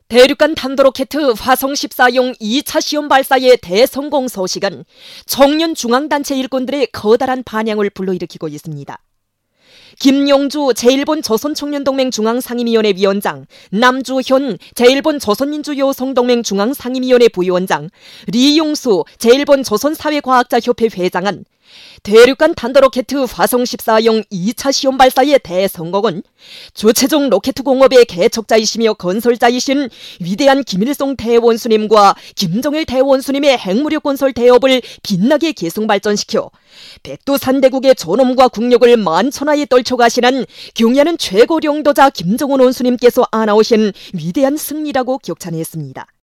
대륙간 탄도로켓 화성 14용 2차 시험 발사의 대성공 소식은 청년 중앙단체 일꾼들의 커다란 반향을 불러일으키고 있습니다. 김용주 제1본 조선청년동맹 중앙상임위원회 위원장, 남주현 제1본 조선민주여성동맹 중앙상임위원회 부위원장, 리용수 제1본 조선사회과학자협회 회장은 대륙간 탄도로켓 화성 14용 2차 시험 발사의 대성공은 주체적 로켓 공업의 개척자이시며 건설자이신 위대한 김일성 대원수님과 김정일 대원수님의 핵무력 건설 대업을 빛나게 계속 발전시켜 백두산대국의 존엄과 국력을 만천하에 떨쳐가시는 경의하는 최고領導자 김정은 원수님께서 안아오신 위대한 승리라고 격찬했습니다.